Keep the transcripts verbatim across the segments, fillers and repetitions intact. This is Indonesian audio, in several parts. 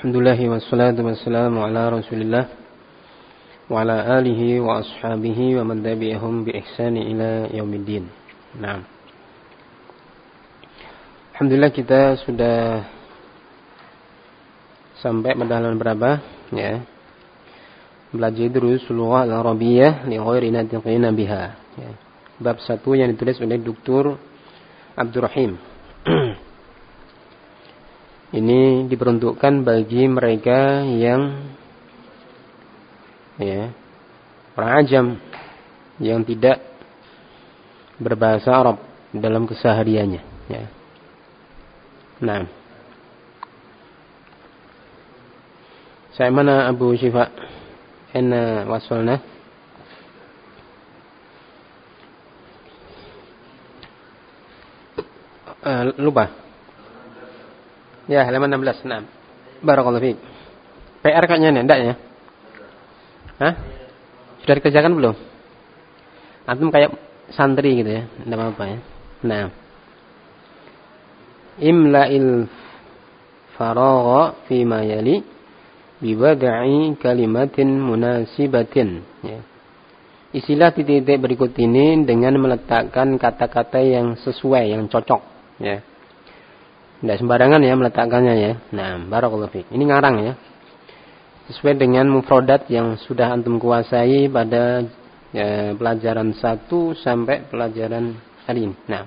Alhamdulillah wassalatu wassalamu ala Rasulillah wa ala alihi wa ashabihi wa man tabi'ahum bi ihsani ila yaumiddin. Naam. Alhamdulillah kita sudah sampai pada halaman berapa? Ya. Belajar terus lughah al-arabiyyah li ghairi natiqina biha. Ya. Bab satu yang ditulis oleh Doktor Abdurrahim. Ini diperuntukkan bagi mereka yang ya, orang ajam yang tidak berbahasa Arab dalam kesehariannya. Ya. Nah, saya mana Abu Syifa? Ena wasolna. Uh, lupa. Ya, halaman enam belas. Nah. Barakallahu fiik. P R kayaknya nih, enggak ya? Hah? Sudah dikerjakan belum? Antum kayak santri gitu ya. Enggak apa-apa ya. Nah. Imla'il faragha fi ma yali biwad'i kalimatin munasibatin. Ya. Isilah titik-titik berikut ini dengan meletakkan kata-kata yang sesuai, yang cocok. Ya. Tidak sembarangan ya meletakkannya ya. Nah, barakallahu fiik. Ini ngarang ya. Sesuai dengan mufradat yang sudah antum kuasai pada ya, pelajaran satu sampai pelajaran hari ini. Nah,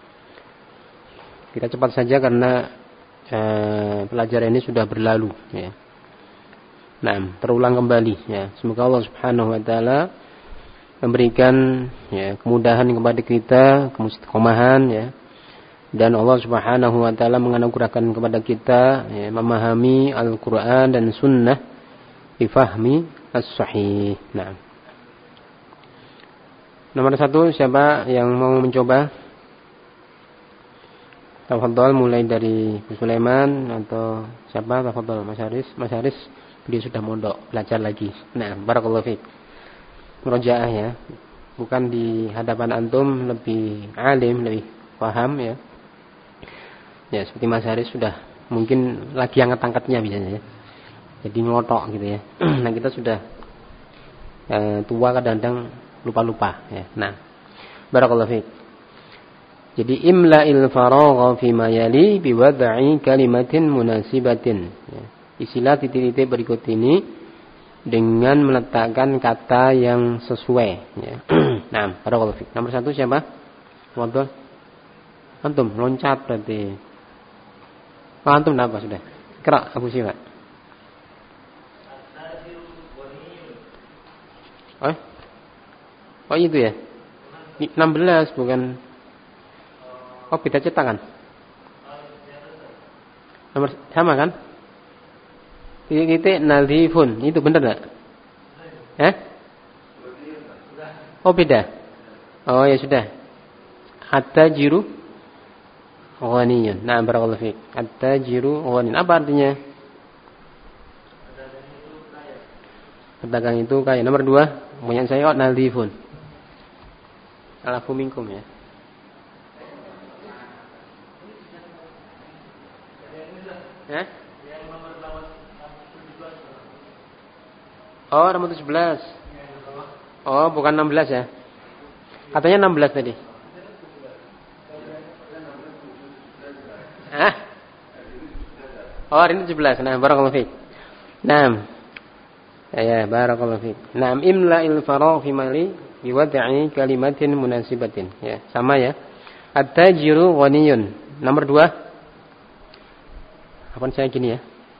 kita cepat saja karena eh, pelajaran ini sudah berlalu ya. Nah, terulang kembali ya. Semoga Allah Subhanahu wa taala memberikan ya, kemudahan kepada kita, keistiqomahan ya. Dan Allah Subhanahu wa taala menganugerahkan kepada kita ya, memahami Al-Qur'an dan Sunnah bifahmi as-sahih. Nah. Nomor satu, siapa yang mau mencoba? Tafadhol, mulai dari Bu Sulaiman atau siapa? Tafadhol, Mas Haris. Mas Haris, dia sudah mondok, belajar lagi. Nah, barakallahu fiik. Murojaah ya. Bukan di hadapan antum lebih alim, lebih paham ya. Ya, seperti Mas Haris sudah mungkin lagi angkat-angkatnya biasanya ya. Jadi ngotok gitu ya. Nah, kita sudah eh, tua kadang-kadang lupa-lupa ya. Nah, barakallahu fiik. Jadi imla'il faragha fi ma yali biwad'i kalimatin munasibatin. Ya. Isilah titik-titik berikut ini dengan meletakkan kata yang sesuai ya. Nah, barakallahu fiik. Nomor satu siapa? Waduh. Antum loncat berarti. Oh, antum apa sudah? Kira Abu Syifa. Oh, oh itu ya. enam belas bukan. Oh, beda cetakan. Nomor sama kan? Titik-titik nadhifun. Itu benar enggak? Eh? Oh, beda. Oh, ya sudah. At-tajiru ghaniyun. Nah, barakallahu fiik. At-tajiru ghaniyun. Apa artinya? Pedagang itu kaya. Nomor dua, punya saya nadhifun. Alafu minkum ya. Eh? Oh, nomor tujuh belas. Oh, bukan enam belas ya. Katanya enam belas tadi. Hah? Oh, hari ini tujuh belas. Nah, barakallahu fiik. Naam. Ya, ya, barakallahu fiik. Naam, imla'il faragh fi mali biwad'i kalimatin munasibatin. Ya, sama ya. At-tajiru ghaniyun. Nomor dua. Apa saya gini ya?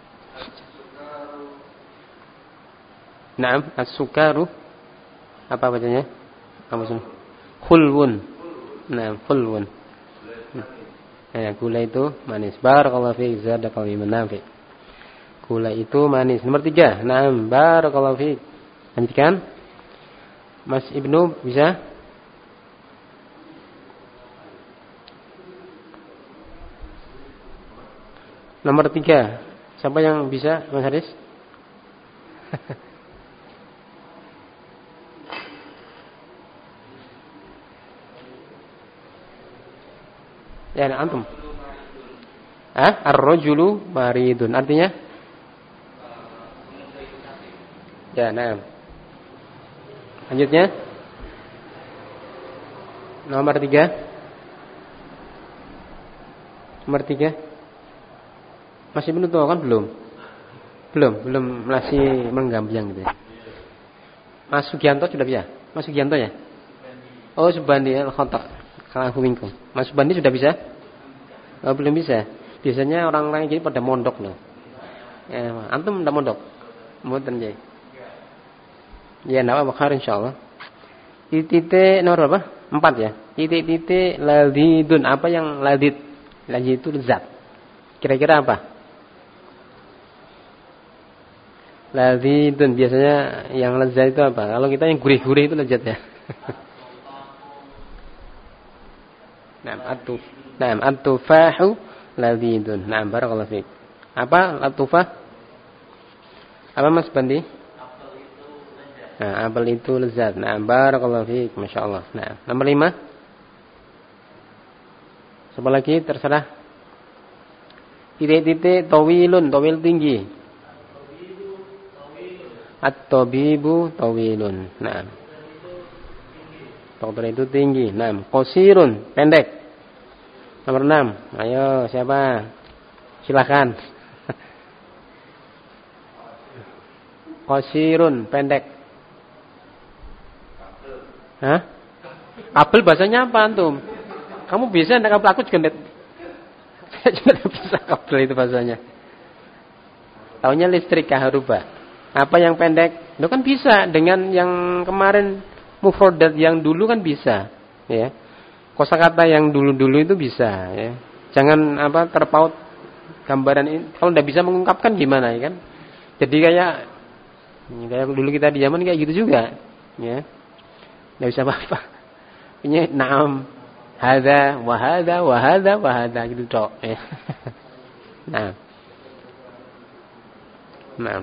Naam, as-sukaru apa bacanya? Apa sih? Khulwun. Nah, khulwun. Ya, gula itu manis. Barakallahu fiik, zadakallahu manafi. Gula itu manis. Nomor tiga. Naam, barakallahu fiik. Lanjutkan. Mas Ibnu bisa? Nomor tiga. Siapa yang bisa, Mas Haris? Ya, antum. Ah, ar-rajulu maridun. Artinya Ya, nah. Lanjutnya. Nomor tiga. Nomor tiga. Masih belum tahu kan belum? Belum, belum masih menggambiang gitu ya. Mas Sugianto sudah bisa? Mas Sugianto ya? Oh, Subandi al-Khata. Kalau minkum. Mas Subandi sudah bisa? Oh, belum bisa. Biasanya orang-orang gini pada mondok loh. Ya, antum udah mondok? Mboten ya. Ya, nama bakar insyaallah. Titik nomor berapa? Empat ya. Titik-titik ladidun. Apa yang ladid? Ladid itu lezat. Kira-kira apa? Ladidun. Biasanya yang lezat itu apa? Kalau kita yang gurih-gurih itu lezat ya. Naam atuf. Naam at-tufahu ladidun. Naam barakallahu fiik. Apa at-tufah? Apa Mas Bandi? Nah, apel itu lezat. Nah, barakallahu fiik, masyaallah. Nah, nomor lima. Siapa lagi? Terserah. Titik-titik tawilun, tawil tinggi. At-tabibu tawilun. Nah. Dokter itu tinggi. Nah, qasirun, pendek. Nomor enam. Ayo, siapa? Silakan. Qasirun, pendek. Hah? Kabel bahasanya apa antum? Kamu bisa enggak kabel? Aku juga enggak. Saya juga enggak bisa kabel itu bahasanya. Taunya listrik kaharuba. Apa yang pendek? Itu kan bisa dengan yang kemarin mufradat yang dulu kan bisa, ya. Kosakata yang dulu-dulu itu bisa, ya. Jangan apa terpaut gambaran ini. Kalau enggak bisa mengungkapkan gimana ya kan? Jadi kayak kayak dulu kita di zaman kayak gitu juga, ya. Tidak bisa apa-apa. Ini naam, hada, wahada, wahada, wahada gitu dok. Nah, nah,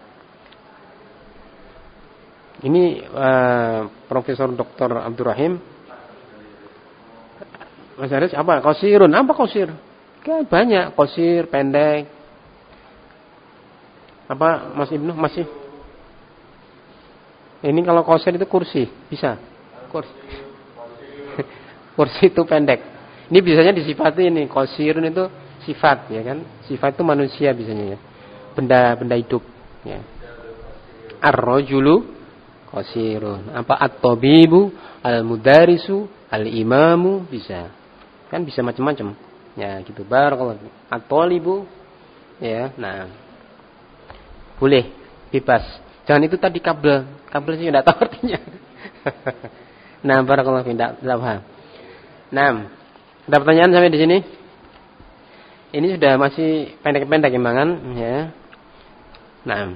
ini uh, Profesor Doktor Abdurrahim. Mas Haris apa? Qasirun, apa qasir? Kan banyak qasir, pendek. Apa Mas Ibnu masih? Ini kalau qasir itu kursi, bisa. Kursi. Kursi itu pendek. Ini biasanya disifati ini, qasirun itu sifat ya kan? Sifat itu manusia biasanya ya. Benda-benda hidup ya. Ar-rajulu qasirun. Apa at-tabibu, al-mudarisu, al-imamu bisa. Kan bisa macam-macam. Ya, gitu. Barakallahu. At-talibu ya. Nah. Boleh bebas. Jangan itu tadi kabel. Kabel sih enggak tahu artinya. Nah, barakallahu fiik, enggak paham. Nah, ada pertanyaan sampai di sini? Ini sudah masih pendek-pendek imbangan ya. Nah.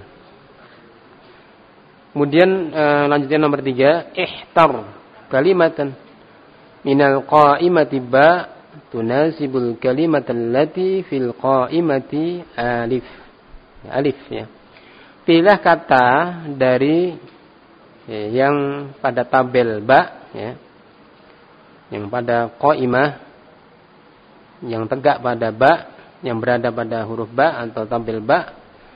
Kemudian eh, lanjutnya nomor tiga, ihtar kalimatan minal qa'imati ba tunasibul kalimatan allati fil qa'imati alif. Alif ya. Pilih kata dari ya, yang pada tabel ba ya. Yang pada qa'imah yang tegak pada ba, yang berada pada huruf ba atau tabel ba,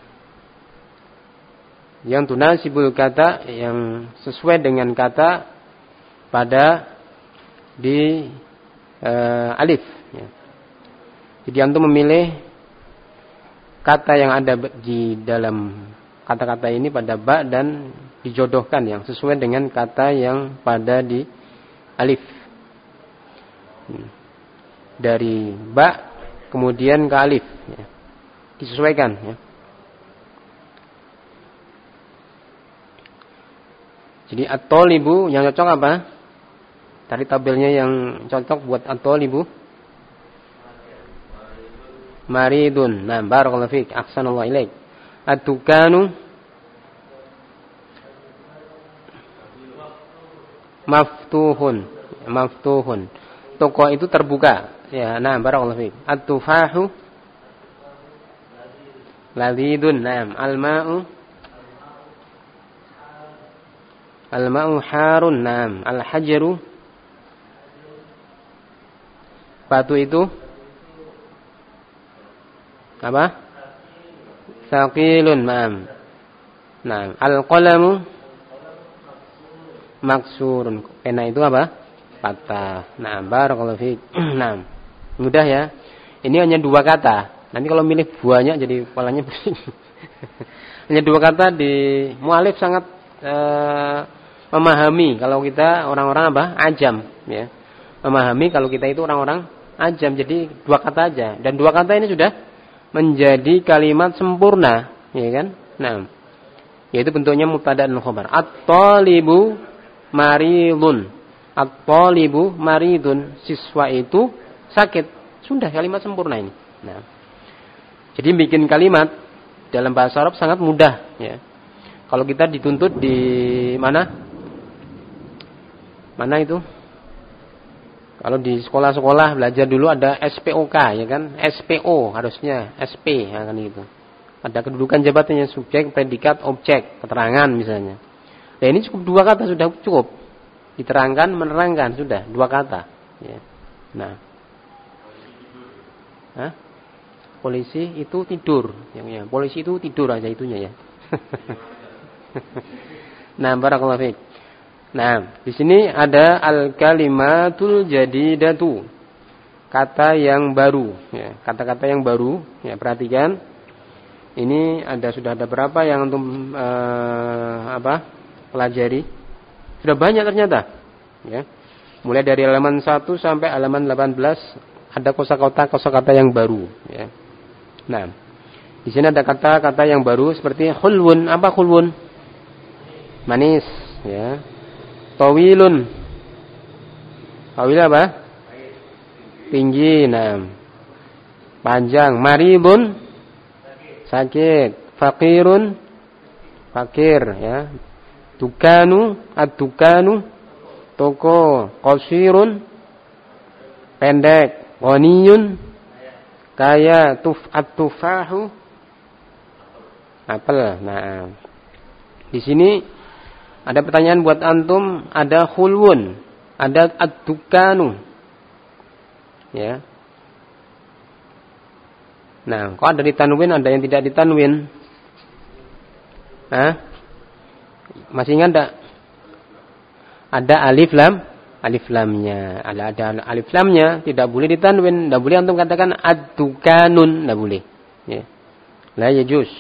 yang tunasibul kata yang sesuai dengan kata pada di e, alif ya. Jadi antum memilih kata yang ada di dalam kata-kata ini pada ba dan dijodohkan yang sesuai dengan kata yang pada di alif. Dari ba kemudian ke alif ya. Disesuaikan ya. Jadi at-talibu yang cocok apa? Cari tabelnya yang cocok buat at-talibu. Maridun. Nah, barakallahu fiik. Ahsanallahu ilaik. At-tukanu maftuhun. Maftuhun. Toko itu terbuka. Ya, nah, barakallahu fiik. At-tufahu ladidun. Nah, al-ma'u al-ma'u harun. Nah, al-hajaru batu itu apa? Saqilun. Nah. Nah, al-qalamu maksurun. Pena itu apa? Patah. Nah, barakallahu fiik. Nah, mudah ya. Ini hanya dua kata. Nanti kalau milih banyak jadi kepalanya pusing. Hanya dua kata di mu'alif sangat eh, memahami kalau kita orang-orang apa? Ajam, ya. Memahami kalau kita itu orang-orang ajam. Jadi dua kata aja. Dan dua kata ini sudah menjadi kalimat sempurna, ya kan? Nah, yaitu bentuknya mubtada dan khabar. At-talibu maridun. At-talibu maridun. Siswa itu sakit. Sudah kalimat sempurna ini. Nah, jadi bikin kalimat dalam bahasa Arab sangat mudah, ya. Kalau kita dituntut di mana? Mana itu? Kalau di sekolah-sekolah belajar dulu ada S P O K, ya kan? S P O harusnya S P, ya kan gitu. Ada kedudukan jabatannya, subjek, predikat, objek, keterangan misalnya. Nah, ini cukup dua kata sudah cukup. Diterangkan, menerangkan sudah dua kata, ya. Nah. Hah? Polisi itu tidur, ya, ya. Polisi itu tidur aja itunya ya. Nah, barakallahu fiik. Nah, di sini ada al-kalimatul jadidatu. Kata yang baru, ya. Kata-kata yang baru, ya, perhatikan. Ini ada sudah ada berapa yang untuk uh, apa? Pelajari. Sudah banyak ternyata, ya. Mulai dari halaman satu sampai halaman delapan belas ada kosakata kosakata yang baru, ya. Nah, di sini ada kata-kata yang baru seperti khulwun. Apa khulwun? Manis, ya. Tawilun. Tawil apa? Tinggi. Nah, panjang. Maridun, sakit. Fakirun, fakir, ya. Dukanu, ad-dukanu, toko. Qasirun, pendek. Ghaniyun, kaya. Tuf at-tufahu, apel. Nah, di sini ada pertanyaan buat antum. Ada khulwun, ada ad-dukanu, ya. Nah, kok ada ditanwin, ada yang tidak ditanwin? Hah? Masih ingat enggak? Ada alif lam, alif lamnya. Ada ada alif lamnya, tidak boleh ditanwin, tidak boleh antum katakan ad-dukanun, tidak boleh. Ya. La yajuz.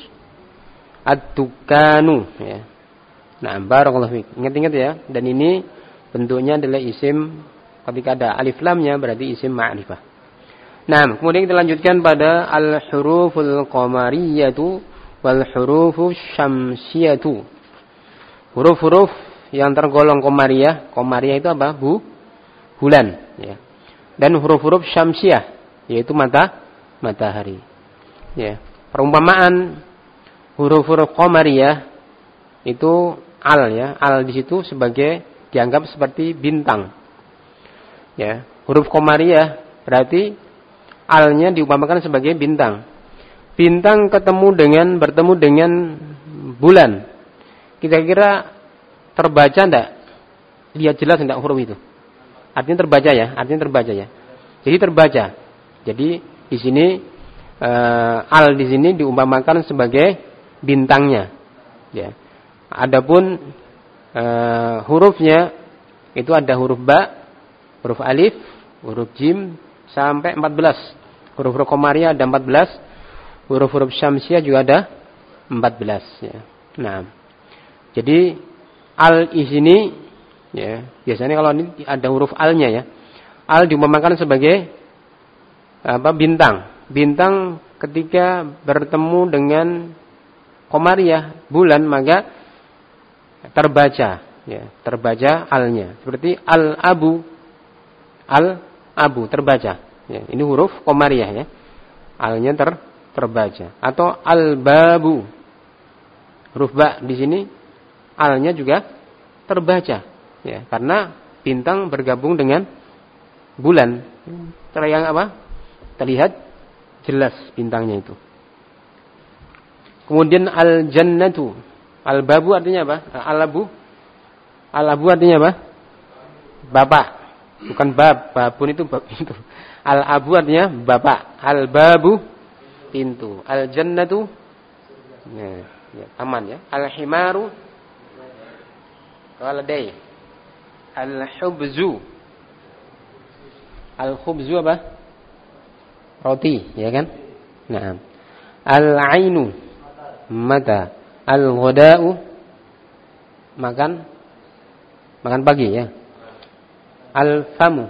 Ad-dukanu, ya. Nah, barakallahu fiik. Ingat-ingat ya, dan ini bentuknya adalah isim, ketika ada alif lamnya berarti isim ma'rifah. Nah, kemudian kita lanjutkan pada al-huruful qamariyatu wal hurufus syamsiyatu. Huruf-huruf yang tergolong qamariyah, qamariyah itu apa? Bu, bulan, ya. Dan huruf-huruf syamsiyah, yaitu mata matahari. Ya. Perumpamaan huruf-huruf qamariyah itu al, ya. Al di situ sebagai dianggap seperti bintang. Ya, huruf qamariyah berarti alnya diumpamakan sebagai bintang. Bintang ketemu dengan bertemu dengan bulan. Kira-kira terbaca enggak? Lihat jelas enggak huruf itu? Artinya terbaca ya, artinya terbaca ya. Jadi terbaca. Jadi di sini uh, al di sini diumpamakan sebagai bintangnya. Ya. Adapun uh, hurufnya itu ada huruf ba, huruf alif, huruf jim sampai empat belas. Huruf-huruf qamariyah ada empat belas. Huruf-huruf syamsiyah juga ada empat belas, ya. Nah, jadi al di sini, ya, biasanya kalau ini ada huruf alnya, ya. Al diumpamakan sebagai apa? Bintang. Bintang ketika bertemu dengan qamariyah, bulan, maka terbaca, ya, terbaca alnya. Seperti al-abu, al-abu terbaca. Ya, ini huruf qamariyah, ya. Alnya ter terbaca. Atau al-babu. Huruf ba di sini alnya juga terbaca, ya, karena bintang bergabung dengan bulan. Terlihat apa? Terlihat jelas bintangnya itu. Kemudian al-jannatu. Al-babu artinya apa? Al-abu. Al-abu artinya apa? Bapak. Bukan bab, babun itu bab itu. Al-abu artinya bapak. Al-babu pintu. Al-jannatu, nah, Ya, taman ya. Al-himaru waladai. Al-hubzu. Al-khubzu apa? Roti, ya kan? Nah. Al-ainu mata. Al-ghada'u makan makan pagi ya. Al-famu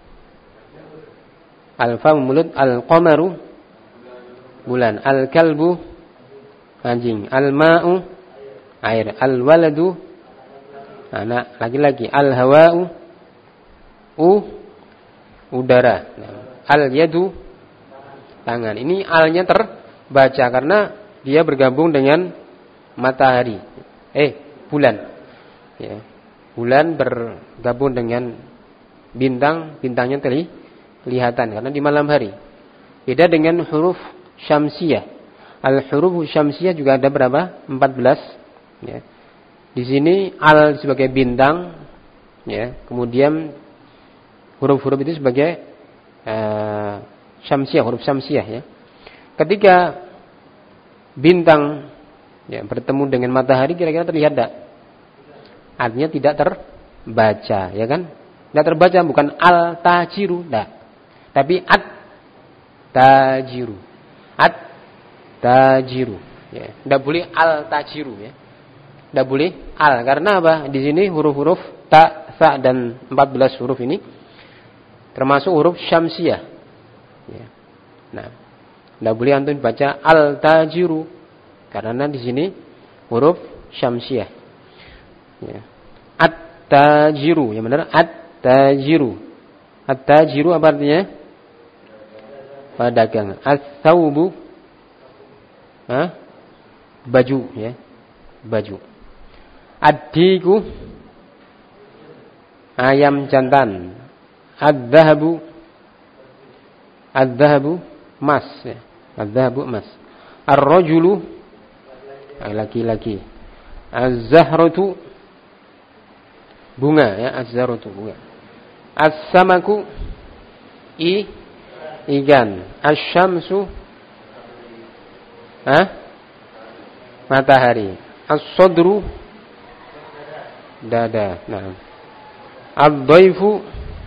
Al-famu mulut. Al-qamaru bulan. Al-kalbu anjing. Al-ma'u air. Al-waladu anak laki-laki. Al-hawa'u u udara. Al-yadu tangan. Ini alnya terbaca karena dia bergabung dengan matahari. Eh, bulan. Ya. Bulan bergabung dengan bintang, bintangnya kelihatan karena di malam hari. Beda dengan huruf syamsiyah. Al-huruf syamsiyah juga ada berapa? empat belas. Ya. Di sini al sebagai bintang, ya. Kemudian huruf-huruf itu sebagai uh, syamsiyah, huruf syamsiyah ya. Ketika bintang ya bertemu dengan matahari kira-kira terlihat tak? Artinya tidak terbaca, ya kan? Tidak terbaca bukan al-tajiru, tidak. Tapi at-tajiru. At-tajiru, ya. Tidak boleh al-tajiru ya. Tidak boleh al karena apa? Di sini huruf-huruf ta, sa dan empat belas huruf ini termasuk huruf syamsiyah. Ya. Nah, tidak boleh antum baca al-tajiru karena di sini huruf syamsiyah. Ya. At-tajiru, yang benar at-tajiru. At-tajiru apa artinya? Pedagang. As-saubu, ah, baju, ya, baju. Ad-diku, ayam jantan. Ad-dhahabu, ad-dhahabu, emas, ya. Ad-dhahabu, emas. Ar-rajulu, laki-laki. Az-zahratu, bunga, ya, az-zahratu, bunga. As-samaku, i, ikan. Asy-syamsu, ah, matahari. As-sadru, dada. Nah. Ad-dhaifu,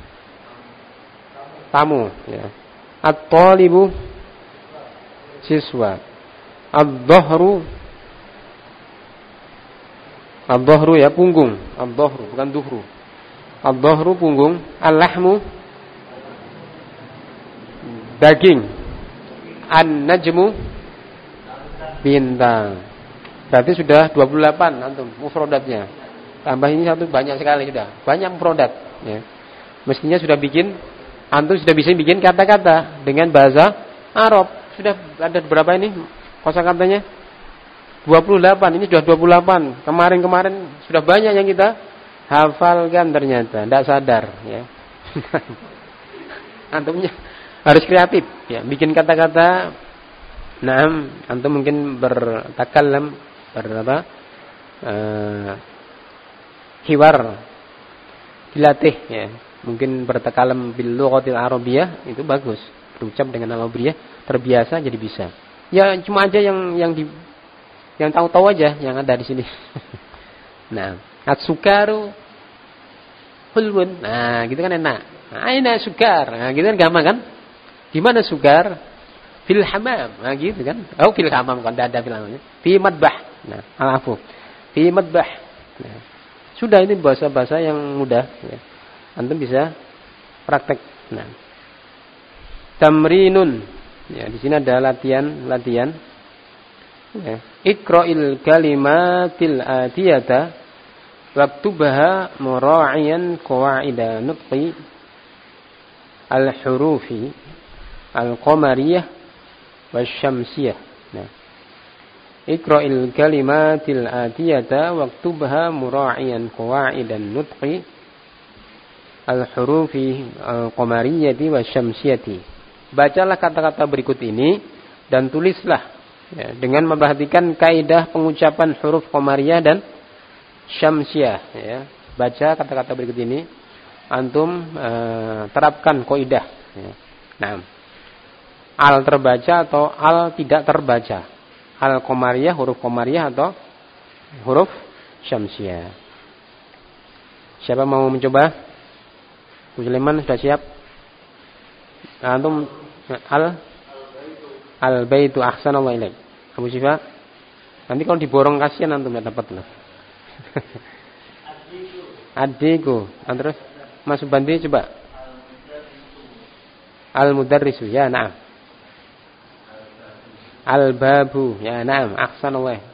tamu, ya. At-talibu, siswa. Ad-dhahru, ad-dhahru ya punggung. Ad-dhahru bukan duhru. Ad-dhahru punggung. Al-lahmu, daging. An-najmu, bintang. Berarti sudah dua puluh delapan antum mufradatnya. Tambah ini satu banyak sekali sudah. Banyak mufradat ya. Mestinya sudah bikin antum sudah bisa bikin kata-kata dengan bahasa Arab. Sudah ada berapa ini kosakatanya? dua puluh delapan. Ini sudah dua puluh delapan. Kemarin-kemarin sudah banyak yang kita hafalkan ternyata, tidak sadar ya. Antumnya harus kreatif ya, bikin kata-kata. Nah, antum mungkin bertakallam ber apa? Uh, hiwar dilatih ya. Mungkin bertakalam bil lughatil arabiyyah itu bagus. Berucap dengan al-arabiyyah terbiasa jadi bisa. Ya cuma aja yang yang di yang tahu-tahu aja yang ada di sini. Nah, at-sukaru hulwun. Nah, gitu kan enak. Aina sukar. Nah, gitu kan gampang kan? Di mana sukar? Fil hamam. Nah, gitu kan? Oh, fil hamam kan ada fil hamamnya. Fi madbah. Nah, alafu. Fi madbah. Nah, sudah ini bahasa-bahasa yang mudah ya. Antum bisa praktek. Nah. Tamrinun. Ya, di sini ada latihan, latihan. Ya. Iqra'il kalimatil atiyata waktubha mura'iyan qawaida nutqi al-hurufi al-qamariyah wasyamsiyah. Nah. Iqra'il kalimatil atiyata waktubha mura'iyan qawaida nutqi al-hurufi al-qamariyati wasyamsiyati. Bacalah kata-kata berikut ini dan tulislah ya, dengan memperhatikan kaidah pengucapan huruf qamariyah dan syamsiyah ya. Baca kata-kata berikut ini, antum e, terapkan kaidah ya. Nah, al terbaca atau al tidak terbaca. al-qamariyah, huruf qamariyah atau huruf syamsiyah. Siapa mau mencoba? Bu Sulaiman sudah siap? Antum al al baitu ahsanallahu ilaik. Abu Syifa, nanti kalau diborong kasihan antum enggak dapat loh. Adikku. Terus Mas Bandi coba. Al mudarrisu, ya na'am. Al babu, ya na'am, ahsanallahu.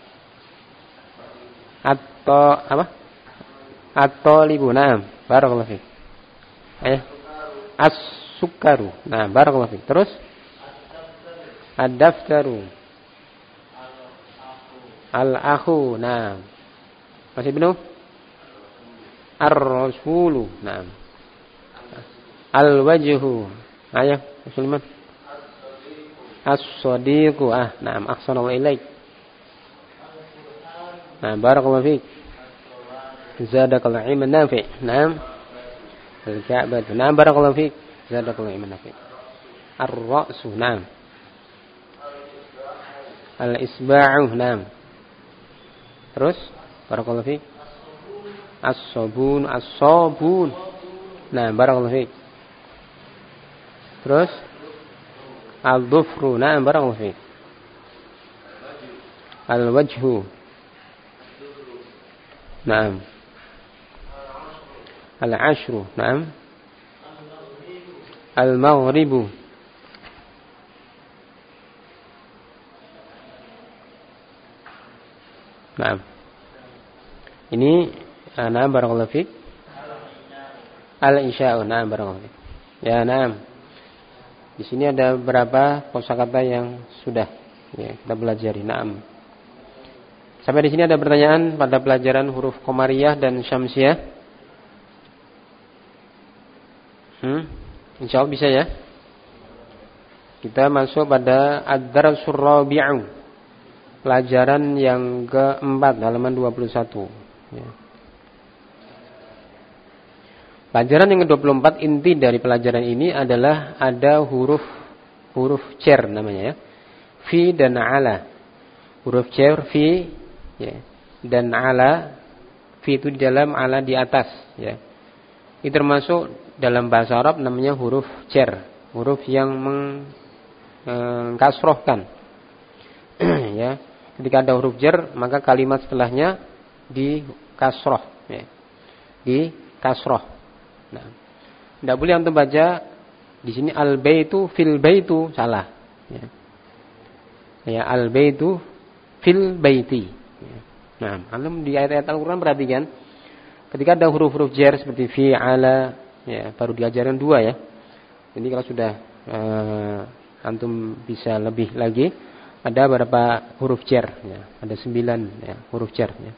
Atau apa? At-talibu, na'am. Barakallahu fiik. Ayo. As-sukaru. Nah, barakallahu fiik. Terus ad-daftaru. Al-akhu, na'am. Masih belum? Ar-rasulu, na'am. Al-wajhu. Ayo, Sulaiman. As-sadiqu. Ah, na'am, ahsanallahu ilaik. Nah, barakallahu fiik. Zadakallahu ilman nafi'. Naam. Al-Ka'bah. Naam, barakallahu fiik. Zadakallahu ilman nafi'. Ar-ra'su. Naam. Al-isba'u. Naam. Terus barakallahu fiik. As-sabun, as-sabun. Naam, barakallahu fiik. Terus al-dhufru. Naam, barakallahu fiik. Al-wajhu. Naam. Al-ashru, na'am. Al-maghribu. Na'am. Ini na'am barakallahu fiik. Al-isya'u, na'am barakallahu fiik. Ya, na'am. Di sini ada berapa kosakata yang sudah ya, kita pelajari, na'am. Sampai di sini ada pertanyaan pada pelajaran huruf qamariyah dan syamsiyah. Hmm, insya Allah bisa ya. Kita masuk pada ad-darasur rabi'u, pelajaran yang keempat, halaman dua puluh satu ya. Pelajaran yang ke dua puluh empat, inti dari pelajaran ini adalah ada huruf huruf jar namanya ya. Fi dan ala. Huruf jar fi ya, dan ala. Fi itu di dalam, ala di atas ya. Ini termasuk dalam bahasa Arab namanya huruf jar, huruf yang mengkasrohkan. Ya, ketika ada huruf jar, maka kalimat setelahnya di kasroh, ya. Di kasroh. Nah, tidak boleh antum baca di sini al baitu fil baitu, salah. Ya, ya al baitu fil baiti. Ya. Nah, antum di ayat-ayat Al-Quran perhatikan, ketika ada huruf-huruf jar seperti fi, ala, ya, baru diajarkan dua ya. Jadi kalau sudah uh, antum bisa lebih lagi, ada beberapa huruf jar ya. Ada sembilan ya, huruf jar ya.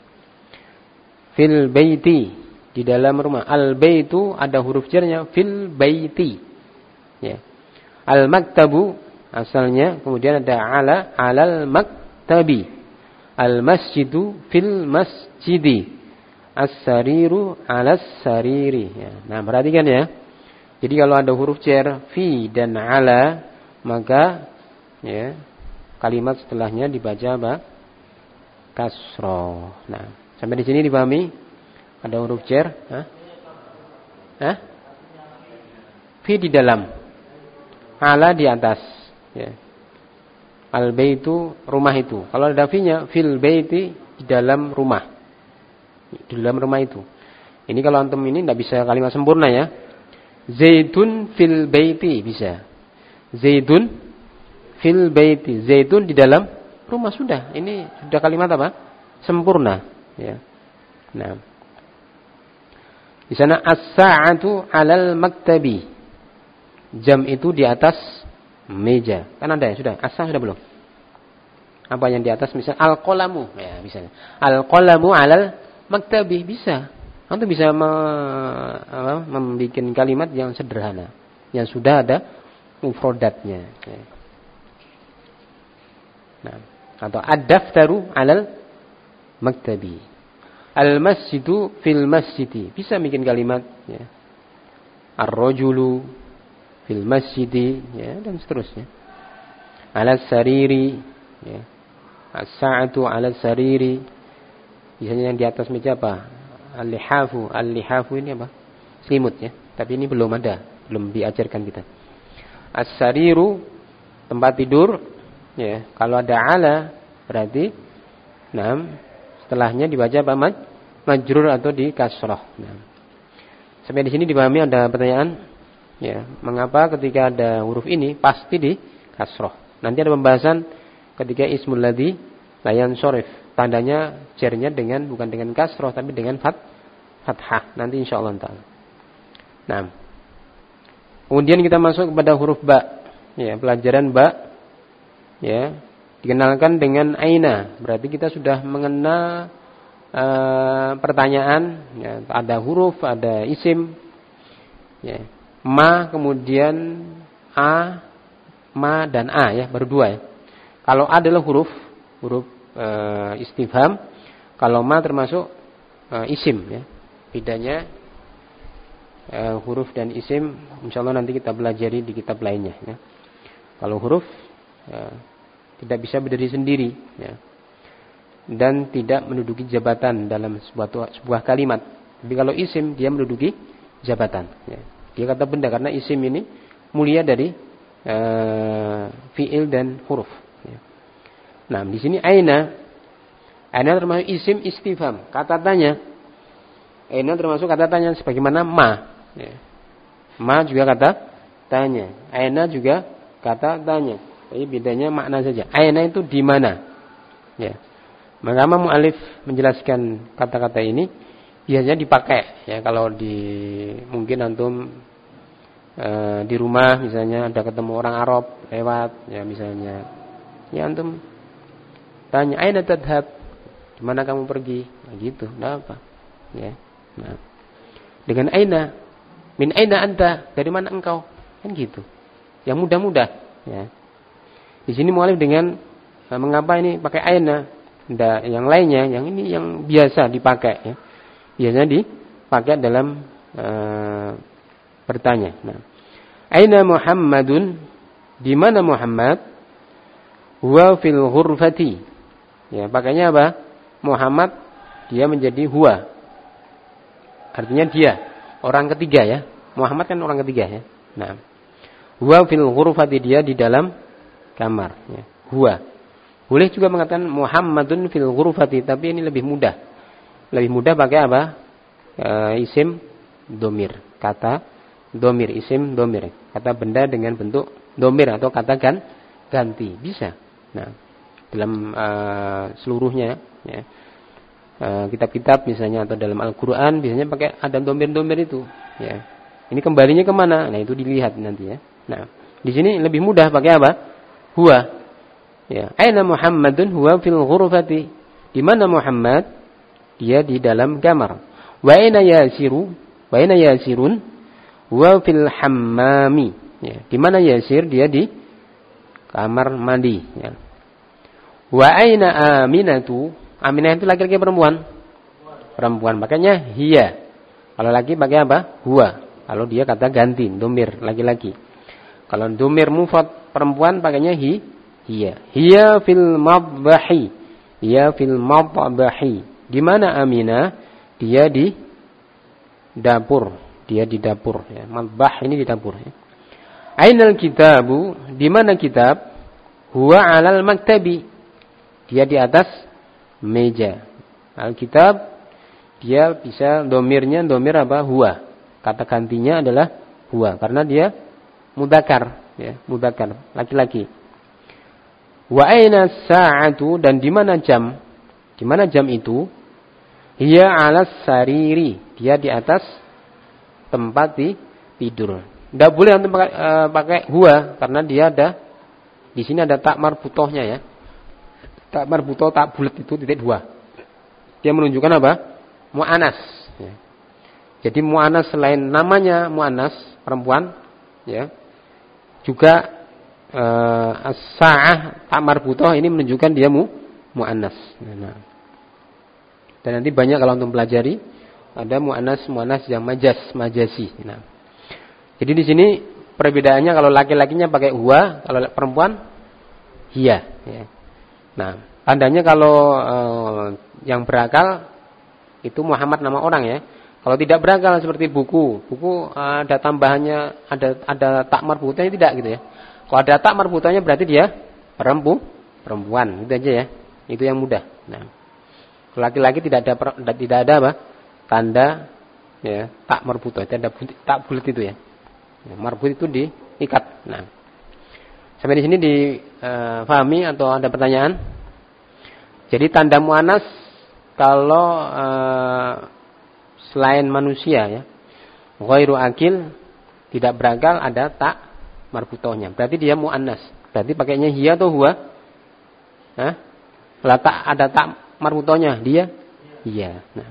Fil baiti, di dalam rumah. Al baitu ada huruf jarnya fil baiti. Ya. Al maktabu asalnya, kemudian ada ala, alal maktabi. Al masjidu fil masjidi. As-sariru alas sariri ya. Nah, perhatikan ya. Jadi kalau ada huruf jar fi dan ala, maka ya, kalimat setelahnya dibaca apa? Kasroh. Nah, sampai di sini dipahami? Ada huruf jar, hah? Hah? Fi di dalam, ala di atas ya. Al baitu, rumah itu. Kalau ada fi-nya, fil baiti, di dalam rumah. Di dalam rumah itu. Ini kalau antum ini tidak bisa kalimat sempurna ya. Zaidun fil baiti bisa. Zaidun fil baiti. Zaidun di dalam rumah, sudah. Ini sudah kalimat apa? Sempurna. Ya. Nah, di sana as-sa'atu 'alal maktabi. Jam itu di atas meja. Kan ada ya, sudah. As-sa' sudah belum? Apa yang di atas, misal al-qalamu ya, misalnya. Al-qalamu 'alal maktabi, bisa. Antum bisa me, membuat kalimat yang sederhana, yang sudah ada mufrodatnya. Ya. Nah, atau ad-daftaru 'alal maktabi. Al-masjidu fil masjidi, bisa bikin kalimat ya. Ar-rajulu fil masjidi ya, dan seterusnya. Alas sariri ya. As-sa'atu 'ala sariri. Biasanya yang di atas meja apa? Al-lihafu. Al-lihafu ini apa? Selimut ya. Tapi ini belum ada, belum diajarkan kita. As-sariru tempat tidur ya. Kalau ada 'ala berarti nah, setelahnya dibaca apa? Maj, majrur atau di kasrah. Nah. Sampai di sini dipahami ada pertanyaan? Ya, mengapa ketika ada huruf ini pasti di kasrah? Nanti ada pembahasan ketika ismul ladzi la yansharif. Tandanya jarnya dengan bukan dengan kasrah tapi dengan fat fathah. Nanti insyaallah taala. Nah. Kemudian kita masuk kepada huruf ba. Ya, pelajaran ba ya, dikenalkan dengan aina. Berarti kita sudah mengenal uh, pertanyaan ya, ada huruf, ada isim. Ya. Ma kemudian a, ma dan a ya, baru dua ya. Kalau a adalah huruf huruf uh, istifham, kalau ma termasuk uh, isim ya. Bedanya uh, huruf dan isim insyaallah nanti kita pelajari di kitab lainnya ya. Kalau huruf uh, tidak bisa berdiri sendiri ya. Dan tidak menduduki jabatan dalam sebuah sebuah kalimat. Tapi kalau isim dia menduduki jabatan ya. Dia kata benda karena isim ini mulia dari uh, fiil dan huruf. Ya. Nah, di sini aina, aina termasuk isim istifham, kata tanya. Aina termasuk kata tanya sebagaimana ma. Ya. Ma juga kata tanya. Aina juga kata tanya. Tapi bedanya makna saja. Aina itu di mana? Ya. Maka mu'alif menjelaskan kata-kata ini biasanya dipakai ya kalau di mungkin antum e, di rumah misalnya ada ketemu orang Arab lewat ya misalnya ya antum tanya aina tadhhab, di mana kamu pergi, nah, gitu enggak apa ya. Nah, dengan aina, min aina anta, dari mana engkau, kan gitu yang mudah-mudah ya. Di sini mu'alif dengan e, mengapa ini pakai aina, ndak yang lainnya, yang ini yang biasa dipakai ya. Biasanya dipakai dalam uh, bertanya. Nah, aina Muhammadun? Di mana Muhammad? Huwa fil ghurfati. Ya, pakainya apa? Muhammad dia menjadi huwa. Artinya dia, orang ketiga ya. Muhammad kan orang ketiga ya. Nah, huwa fil ghurfati, dia di dalam kamar ya. Huwa. Boleh juga mengatakan Muhammadun fil ghurfati, tapi ini lebih mudah. Lebih mudah pakai apa? E, isim domir. Kata domir, isim domir. Kata benda dengan bentuk domir atau kata gan, ganti. Bisa. Nah, dalam e, seluruhnya ya. E, kitab-kitab misalnya atau dalam Al-Quran biasanya pakai ada domir-domir itu. Ya. Ini kembalinya kemana? Nah, itu dilihat nanti ya. Nah, di sini lebih mudah pakai apa? Huwa. Ya. Aina Muhammadun huwa fil ghurfati. Di mana Muhammad? Dia di dalam kamar. Wa aina yasiru? Wa aina yasirun? Wa fil hammami. Ya, di mana Yasir? Dia di kamar mandi, ya. Wa aina Aminatu? Aminah itu laki-laki perempuan? Perempuan. Makanya hiya. Kalau laki pakai apa? Huwa. Kalau dia kata ganti, domir laki-laki. Kalau domir mufrad perempuan pakainya hi, hiya. Hiya fil madbahi. Hiya fil madbahi. Di mana Aminah? Dia di dapur. Dia di dapur. Ya. Madbah ini di dapur. Ya. Ainal kitabu? Di mana kitab? Huwa alal maktabi. Dia di atas meja. Alkitab dia bisa domirnya domir apa? Huwa. Kata gantinya adalah huwa karena dia mudzakkar, ya, mudzakkar, laki-laki. Wa aina sa'atu? Dan di mana jam? Di mana jam itu? Hiya 'alas sariri. Dia di atas tempat di tidur. Enggak boleh untuk pakai, uh, pakai huwa karena dia ada di sini ada tak marbutohnya ya. Tak marbutoh tak bulat itu titik dua. Dia menunjukkan apa? Mu'anas. Ya. Jadi mu'anas selain namanya mu'anas perempuan, ya, juga uh, as-sa'ah tak marbutoh ini menunjukkan dia mu mu'anas. Nah. Dan nanti banyak kalau untuk pelajari ada mu'anas mu'anas yang majas majasi. Nah. Jadi di sini perbedaannya kalau laki-lakinya pakai huwa, kalau perempuan hiya. Ya. Nah, Tandanya kalau uh, yang berakal itu Muhammad nama orang ya. Kalau tidak berakal seperti buku, buku uh, ada tambahannya, ada ada tak marbutanya tidak gitu ya. Kalau ada tak marbutanya berarti dia perempu, perempuan, itu aja ya. Itu yang mudah. Nah, laki-laki tidak ada tidak ada apa? Tanda ya, tak marbutah, tidak ada tak bulat itu ya. Marbut itu diikat. Nah, sampai di sini difahami atau ada pertanyaan? Jadi tanda muannas kalau uh, selain manusia ya, ghairu akil, tidak berakal, ada tak marbutohnya. Berarti dia muannas. Berarti pakainya hiya atau huwa? Hah? Kalau tak ada tak marbutohnya, dia hiya. Nah.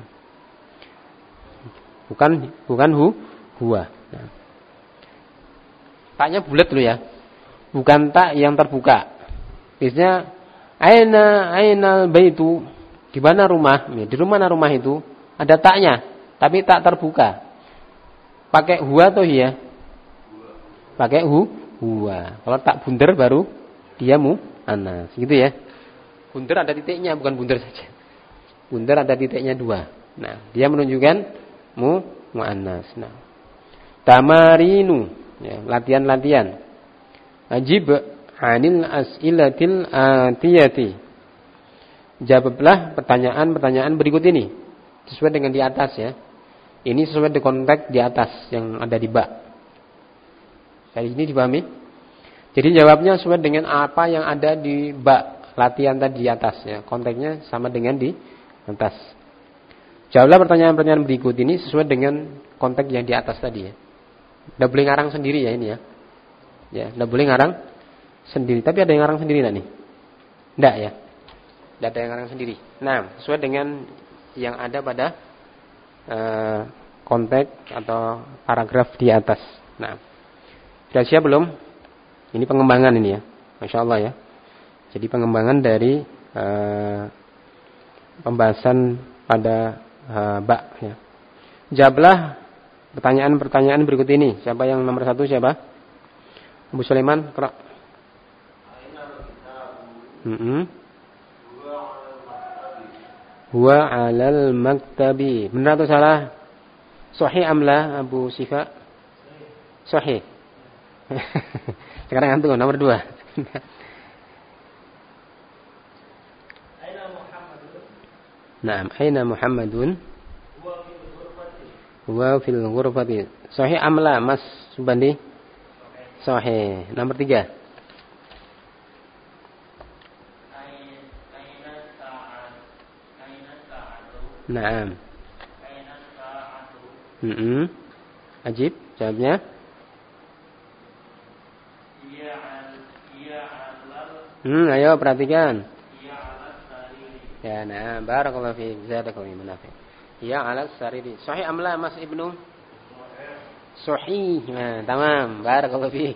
Bukan bukan hu, huwa. Nah. Taknya bulat dulu ya. Bukan tak yang terbuka. Biasanya aina ainal baitu, di mana rumah? Di rumah mana rumah itu? Ada taknya, tapi tak terbuka. Pakai huwa atau hiya? Pakai hu, huwa. Kalau tak bundar baru dia mu anas, gitu ya. Bundar ada titiknya, bukan bundar saja. Bundar ada titiknya dua. Nah, dia menunjukkan mu muannas. Nah, tamarinu, ya, latihan-latihan. Ajib anil as'ilatil atiyati. Jawablah pertanyaan-pertanyaan berikut ini sesuai dengan di atas ya. Ini sesuai dengan konteks di atas yang ada di bak. Dari ini dipahami? Jadi jawabnya sesuai dengan apa yang ada di bak latihan tadi di atas ya. Konteksnya sama dengan di atas. Jawablah pertanyaan-pertanyaan berikut ini sesuai dengan konteks yang di atas tadi ya. Tidak boleh ngarang sendiri ya ini ya. Ya, tidak boleh ngarang sendiri. Tapi ada yang ngarang sendiri enggak nih? Tidak ya. Tidak ada yang ngarang sendiri. Nah, sesuai dengan yang ada pada uh, konteks atau paragraf di atas. Nah, sudah siap belum? Ini pengembangan ini ya. Masya Allah ya. Jadi pengembangan dari uh, pembahasan pada uh, bak ya. Jawablah pertanyaan-pertanyaan berikut ini. Siapa yang nomor satu siapa? Abu Sulaiman, Qra. Mm-hmm. Huwa 'alal maktabi. Benar atau salah? Sahih amla Abu Sifa? Sahih. Sekarang antum nomor dua. Naam, aina Muhammadun? Huwa fil ghurfati. Sahih amla Mas Subandi? Sahih. Nomor tiga. Naam. Hmm. Ajib, jawabnya. Hmm, ayo perhatikan. Ya, nah, barakallahu fiik. Jazakallahu khairan. Ya, ala sariri. Sahih amla Mas Ibnu? Sahih. Nah, tamam. Barakallahu fiik.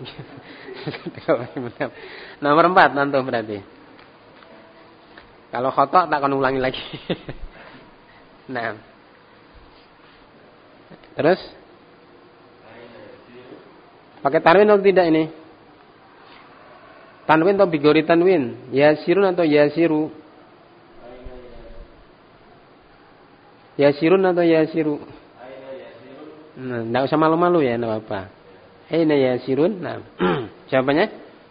Nomor empat nanti berarti. Kalau khata tak akan ulangi lagi. Nah. Terus? Pakai tanwin atau tidak ini? Tanwin atau bigori tanwin? Yasirun atau yasiru? Yasirun atau yasiru? Nah, enggak usah malu-malu ya, enggak apa-apa. Aina yasirun? Nah. Jawabannya?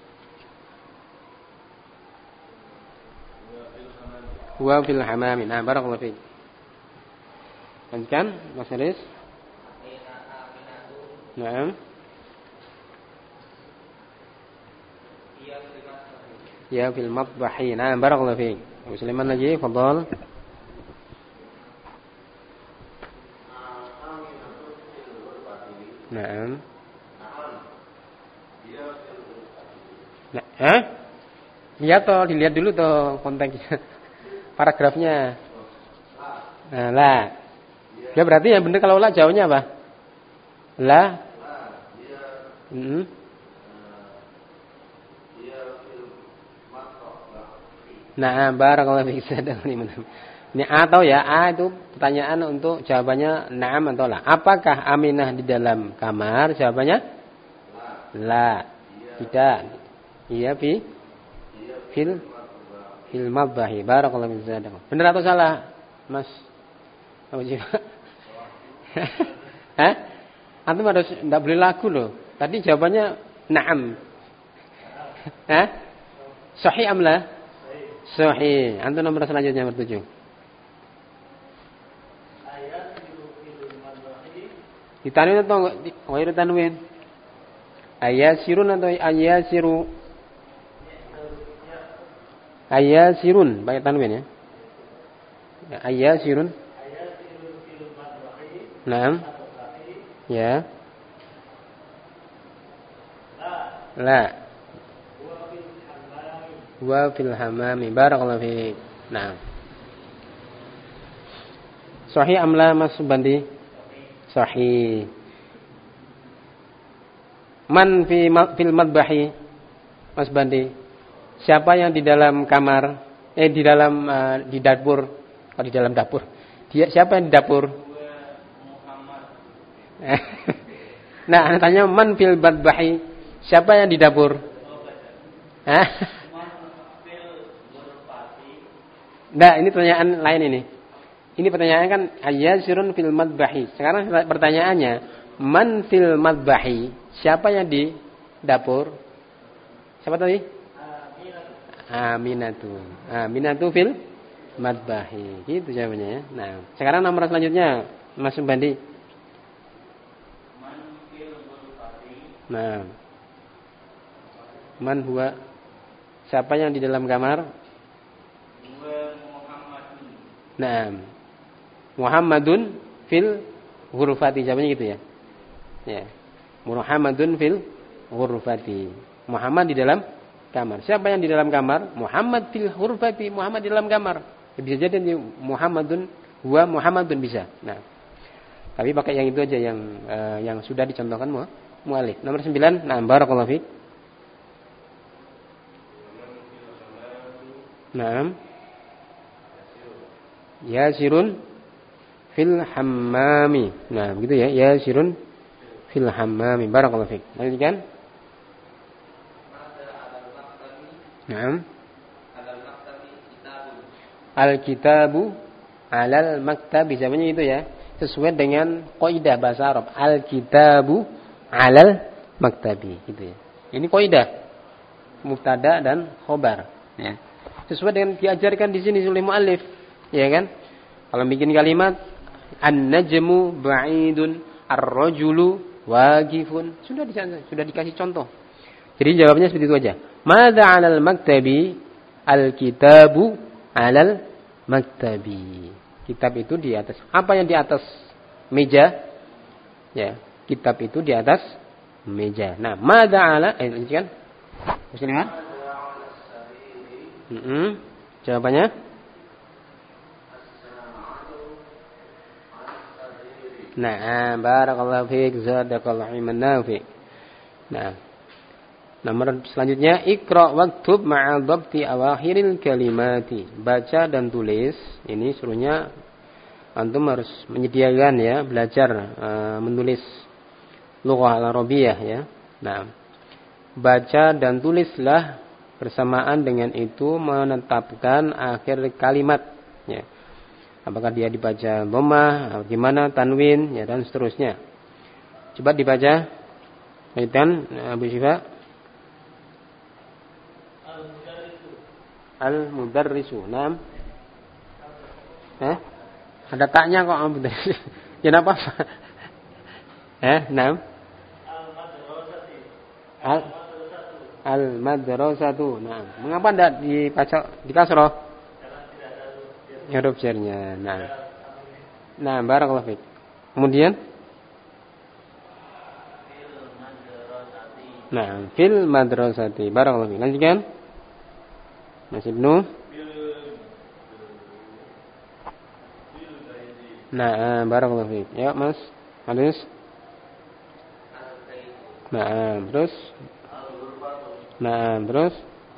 Wa fil hamami. Nah, barakallahu fiik. Lanjutkan, Mas Haris. Naam. Ya fil matbahi. Nah, barakallahu fiik. Abu Sulaiman lagi, fadhal. Naam. Nah, eh? Lihat toh, dilihat dulu toh konteksnya. Paragrafnya. Nah, lah. Ya berarti yang benar kalau la jawabnya apa? La. Hmm. Nah, barakallahu fiik. Ini atau ya, A itu pertanyaan untuk jawabannya na'am atau la. Apakah Aminah di dalam kamar? Jawabannya la. Tidak. Iya fi fil fil madbahi. Barakallahu fiik. Benar atau salah, Mas? Apa sih? Hah? Antum harus enggak boleh lagu loh. Tadi jawabannya na'am. Hah? Sahih amla? Sahih. Antum nomor selanjutnya nomor tujuh. Ditanwin atau ghairu tanwin? Ayasirun atau ayasiru? Ayasirun, pakai tanwin ya. Ayasirun. Naam. Ya. La. Wa fil hamami. Barakallahu fiik. Naam. Sahih amla Mas Bandi? Sahih. Man fi fil madbahi, Mas Bandi? Siapa yang di dalam kamar? Eh di dalam uh, di dapur? Oh, di dalam dapur. Dia siapa yang di dapur? Muhammad. Nah, ana tanya man fil madbahi? Siapa yang di dapur? Hah? Nah, ini pertanyaan lain ini. Ini pertanyaan kan ayyasirun fil madbahi. Sekarang pertanyaannya, man fil madbahi? Siapa yang di dapur? Siapa tadi? Aminatu. Aminatu fil madbahi. Gitu jawabannya ya. Nah, sekarang nomor selanjutnya Mas Bandi. Man fil ghurfati. Nah. Man huwa? Siapa yang di dalam kamar? Huwa Muhammadun. Nah. Muhammadun fil ghurfati. Jawabannya gitu ya. Ya. Muhammadun fil ghurfati. Muhammad di dalam kamar. Siapa yang di dalam kamar? Muhammad fil ghurfati. Muhammad di dalam kamar. Bisa jadi Muhammadun huwa Muhammadun bisa. Nah. Tapi pakai yang itu aja yang uh, yang sudah dicontohkan mu mu'alif. Nomor sembilan. Nah, barakallahu fiik. Naam. Yasirun fil hammami. Nah, begitu ya. Yasirun fil hammami. Barakallahu fiik. Lanjutkan. Naam. Al-kitabu alal maktabi. Jawabannya itu ya. Sesuai dengan kaidah bahasa Arab. Al-kitabu alal maktabi. Gitu ya. Ini kaidah. Mubtada dan khobar. Ya. Sesuai dengan diajarkan di sini oleh muallif. Ya kan? Kalau bikin kalimat an-najmu ba'idun ar-rajulu waqifun. Sudah di sudah dikasih contoh. Jadi jawabnya seperti itu aja. Madza 'alal maktabi? Al-kitabu 'alal maktabi. Kitab itu di atas. Apa yang di atas meja? Ya, kitab itu di atas meja. Nah, madza 'ala? Eh, lanjutkan. Musliman? Heeh. Jawabannya? Nah, barakallahu fiik, zadaqallahu ilman nafi'. Nah, nomor selanjutnya iqra waktub ma'a dhabti awakhiril kalimati. Baca dan tulis. Ini suruhnya antum harus menyediakan ya, belajar uh, menulis lughah al-arabiyah ya. Nah, baca dan tulislah bersamaan dengan itu menetapkan akhir kalimat ya. Apakah dia dibaca dhammah, gimana tanwin ya dan seterusnya. Coba dibaca. Lanjutkan Abu Syifa. Al-mudarrisu. Naam. Eh? Ada taknya kok al-mudarris. Ya apa? Eh, naam. Al-madrasati. Al Al-madrasatu. Naam. Mengapa enggak dibaca di kasrah? Huruf jarnya. Nah. Nah, barakallahu fiik. Kemudian Nah, fil madrasati. Barakallahu fiik. Lanjutkan. Mas Ibnu. Nah, barakallahu fiik. Ya, Mas. Hadis. Nah, terus. Nah, terus.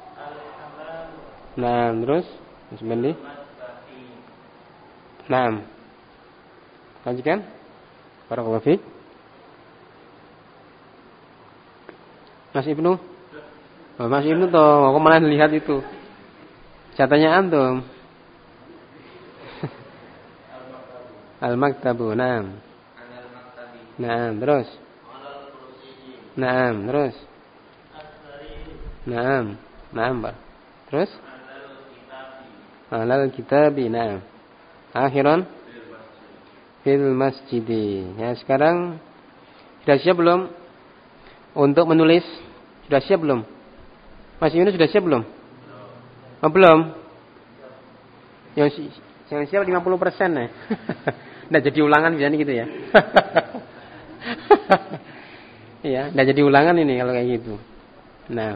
Nah, terus. Mas Bandi. Nah. Lanjutkan. Barakallahu fiik. Mas Ibnu. Oh, Mas Ibnu toh, aku malah lihat itu. Catanya antum. Al-maktabu. Naam. Naam, terus. Naam, terus. Naam. Naam, Pak. Terus? Alal kitabi. Naam. Akhiran fil masjidi. Ya, sekarang sudah siap belum untuk menulis? Sudah siap belum? Mas Yunus sudah siap belum? Oh, belum. Yang yang siap lima puluh persen ya. Nggak jadi ulangan biasanya gitu ya. Iya, nggak jadi ulangan ini kalau kayak gitu. Nah.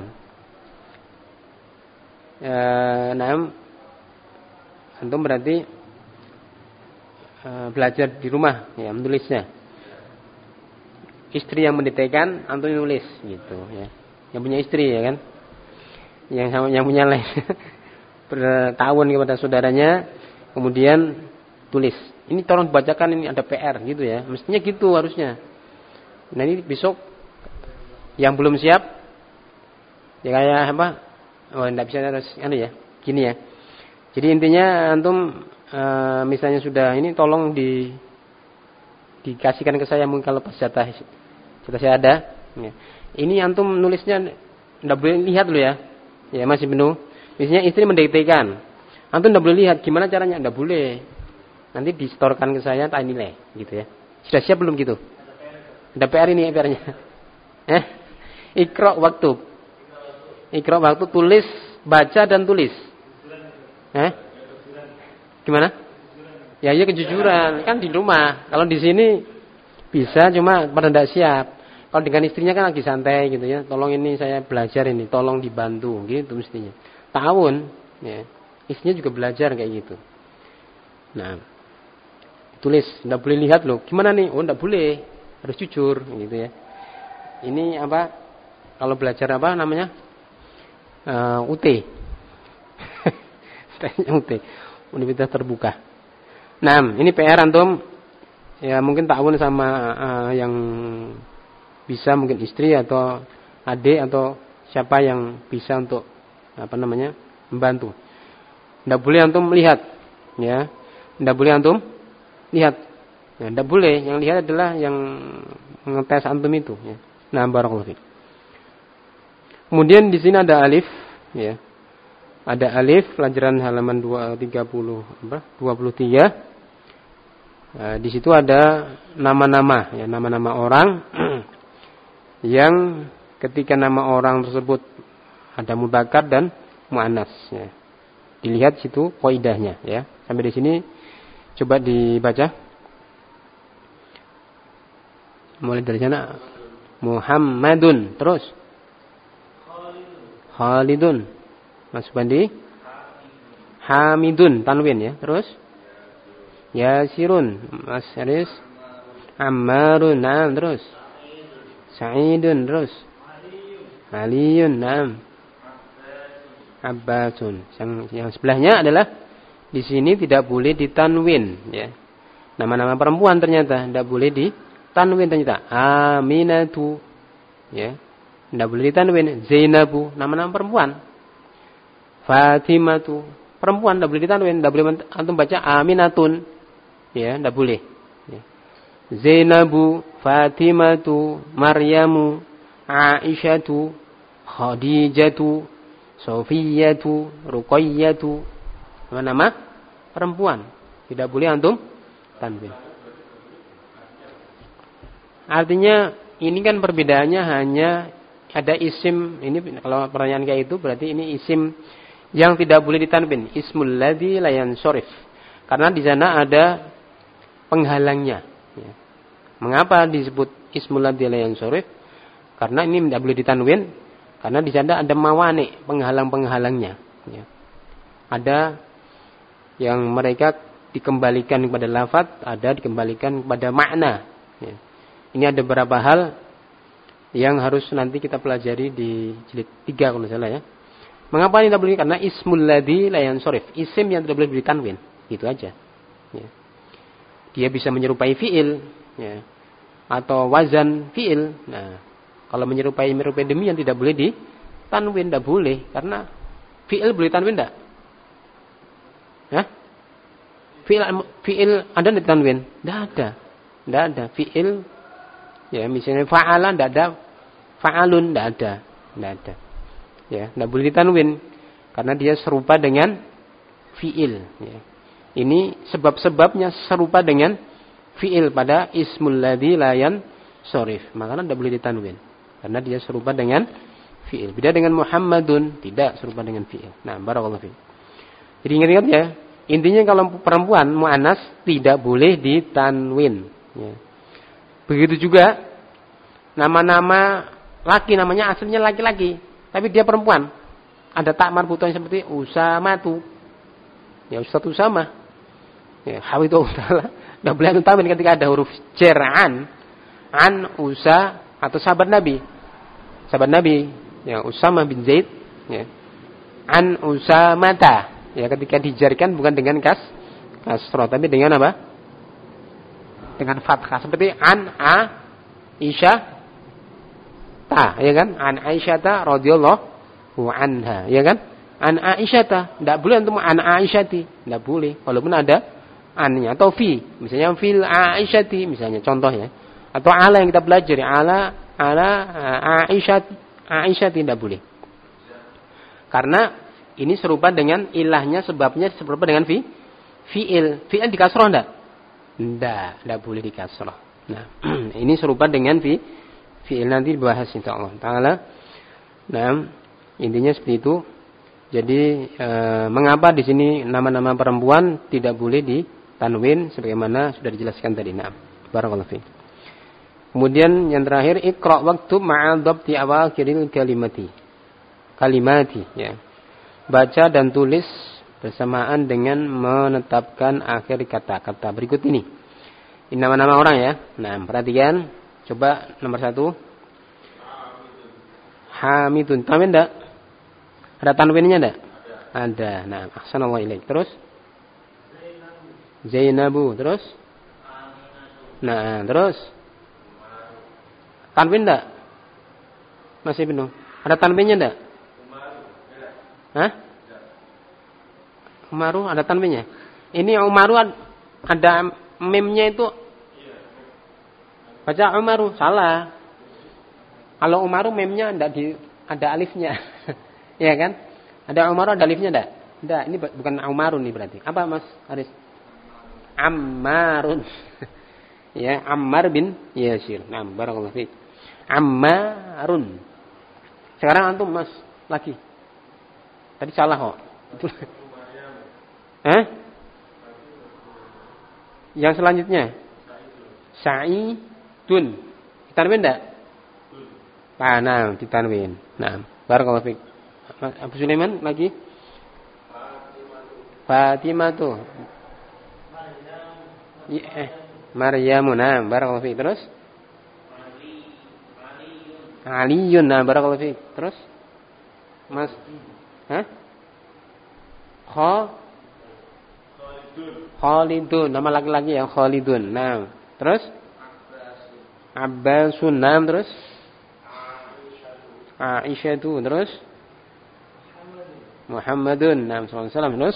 Eh, nah, antum berarti eh, belajar di rumah ya menulisnya. Istri yang mendiktekan, antum nulis gitu ya. Yang punya istri ya kan? Yang sama yang punya lain bertahun kepada saudaranya, kemudian tulis. Ini tolong dibacakan, ini ada P R gitu ya. Mestinya gitu harusnya. Nah ini besok yang belum siap, ya kayak apa? Oh tidak bisa terus, anu ya, gini ya. Jadi intinya antum e, misalnya sudah ini tolong di dikasihkan ke saya mungkin kalau pas jatah jatah saya ada. Ya. Ini antum nulisnya tidak boleh lihat loh ya. Ya masih penuh. Misalnya istri mendiktekan, antum tidak boleh lihat gimana caranya, tidak boleh. Nanti distorkan ke saya tak nilai, gitu ya. Sudah siap belum gitu? Ada P R ini P R-nya. Eh, Iqra waktu. Iqra waktu tulis, baca dan tulis. Eh? Gimana? Ya ya kejujuran kan di rumah. Kalau di sini bisa cuma pada tidak siap. Kalau dengan istrinya kan lagi santai gitu ya. Tolong ini saya belajar ini, tolong dibantu gitu mestinya. Tahun ya. Istrinya juga belajar kayak gitu. Nah, tulis, tidak boleh lihat loh. Gimana nih? Oh, tidak boleh. Harus jujur gitu ya. Ini apa? Kalau belajar apa namanya? Uh, U T. U T. Universitas terbuka. Nah, ini P R antum. Ya mungkin ta'awun sama uh, yang bisa mungkin istri atau adik atau siapa yang bisa untuk apa namanya? Membantu. Tidak boleh antum melihat, ya. Tidak boleh antum lihat. Ya, tidak boleh. Yang lihat adalah yang mengetes antum itu. Ya. Nah, barakallahu fiik. Kemudian di sini ada alif, ya. Ada alif, pelajaran halaman dua tiga puluh, apa? dua puluh tiga. Nah, di situ ada nama-nama, ya, nama-nama orang yang ketika nama orang tersebut ada mudzakkar dan muannas. Ya. Dilihat situ qaidahnya, ya. Sampai di sini coba dibaca. Mulai dari sana. Muhammadun, terus. Khalidun. Mas Bandi. Hamidun, tanwin ya. Terus. Yasirun, Mas Haris. Ammarun, naam, terus. Sa'idun, terus. Aliyun, naam. Abbasun. Yang, yang sebelahnya adalah di sini tidak boleh ditanwin, ya. Nama-nama perempuan ternyata tidak boleh ditanwin ternyata. Aminatu, ya. Tidak boleh ditanwin. Zainabu, nama-nama perempuan. Fatimatu, perempuan tidak boleh ditanwin, tidak boleh antum baca Aminatun. Ya, tidak boleh. Ya. Zainabu, Fatimatu, Maryamu, Aisyatu, Khadijatu, Sofiyatu, Ruqayyatu. Nama-nama perempuan. Tidak boleh antum tanwin. Artinya ini kan perbedaannya hanya ada isim. Ini kalau pertanyaan kayak itu berarti ini isim yang tidak boleh ditanwin. Ismul ladzi la yanshorif. Karena di sana ada penghalangnya. Ya. Mengapa disebut ismul ladzi la yanshorif? Karena ini tidak boleh ditanwin. Karena di sana ada mawani, penghalang-penghalangnya. Ya. Ada yang mereka dikembalikan kepada lafaz, ada dikembalikan kepada makna. Ya. Ini ada beberapa hal yang harus nanti kita pelajari di jilid tiga kalau salah ya. Mengapa ini tidak boleh? Karena ismul ladzi la yanshorif, isim yang tidak boleh ditanwin, gitu aja. Ya. Dia bisa menyerupai fiil, ya, atau wazan fiil. Nah, kalau menyerupai menyerupai demi yang tidak boleh ditanwin, tidak boleh, karena fiil boleh tanwin tidak? Hah? Fi'il fi'il ada enggak tanwin? Enggak ada. Enggak ada. Fi'il ya misalnya fa'ala enggak ada. Fa'alun enggak ada. Enggak ada. Ya, enggak boleh ditanwin karena dia serupa dengan fi'il ya. Ini sebab-sebabnya serupa dengan fi'il pada ismul ladzi la yansharif. Maka enggak boleh ditanwin karena dia serupa dengan fi'il. Beda dengan Muhammadun, tidak serupa dengan fi'il. Nah, barakallahu fiik. Jadi ingat-ingat ya, intinya kalau perempuan muannas tidak boleh ditanwin ya. Begitu juga nama-nama laki, namanya aslinya laki-laki tapi dia perempuan. Ada tak marbutan seperti Usamatu. Ya Ustaz Usama. Ya, hawidhu ta'ala. Enggak boleh ditanwin ketika ada huruf jar an. An Usa atau sahabat Nabi. Sahabat Nabi, ya Usama bin Zaid, ya. An Usamata. Ya ketika dijarkan bukan dengan kas kasrah tapi dengan apa? Dengan fathah seperti an a Aisyah ta, ya kan? An Aisyata radhiyallahu anha, ya kan? An Aisyata, enggak boleh untuk an Aisyati, enggak boleh. Walaupun ada annya atau fi, misalnya fil Aisyati misalnya contohnya. Atau ala yang kita pelajari ala ala Aisyati, Aisyati enggak boleh. Karena ini serupa dengan ilahnya, sebabnya serupa dengan fi fiil. Fiil di kasrah enggak? Enggak, enggak boleh di kasrah. Nah, ini serupa dengan fi fi'il, nanti dibahas insyaallah taala. Nah, intinya seperti itu. Jadi e, mengapa di sini nama-nama perempuan tidak boleh ditanwin sebagaimana sudah dijelaskan tadi. Nah, barakallahu fiik. Kemudian yang terakhir iqra waktub ma'a dhabti awakhiril kalimati. Kalimati ya. Baca dan tulis bersamaan dengan menetapkan akhir kata-kata berikut ini. Ini nama-nama orang ya. Nah, perhatikan. Coba nomor satu. Hamidun. Tanwin enggak? Ada tanwinnya enggak? Ada. Nah, ahsanallahu ilaik. Terus? Zainabu. Terus? Nah, terus? Tanwin enggak? Masih penuh. Ada tanwinnya enggak? Hah? Umaru ada tanwinnya? Ini Umaru ada memnya itu. Baca Umaru, salah. Kalau Umaru memnya enggak di ada alifnya. Ya kan? Ada Umaru ada alifnya enggak? Enggak, ini bukan Umarun nih berarti. Apa Mas Haris? Ammarun. Ya, Ammar bin Yasir. Nah, barakallahu fiik. Ammarun. Sekarang antum Mas lagi. Tadi salah kok. Hah? Yang selanjutnya Sa'idun. Ditanwin enggak? Ah, nah, ditanwin. Nah, barakallahu fiik. Abu Sulaiman lagi? Fatimah tuh. Ya, eh, Maryamun. Nah, barakallahu fiik. Terus? Aliyun. Nah, barakallahu fiik. Terus? Mas Hah? Kha Khalidun. Nama laki-laki yang Khalidun. Nah, terus? Abbasun. Nah, terus? Aisyatu. Terus? Muhammadun. Nah, sallallahu alaihi wasallam. Terus?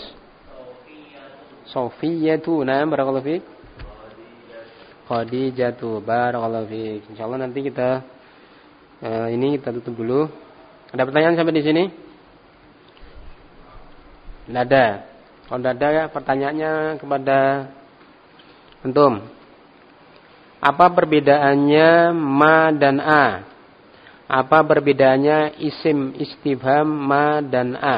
Sofiyatu. Nah, barakallahu fiik. Khadijatu. Barakallahu fiik. Insyaallah nanti kita uh, ini kita tutup dulu. Ada pertanyaan sampai di sini? Tidak ada. Kalau tidak ada ya pertanyaannya kepada antum. Apa perbedaannya ma dan a? Apa perbedaannya isim istifham ma dan a?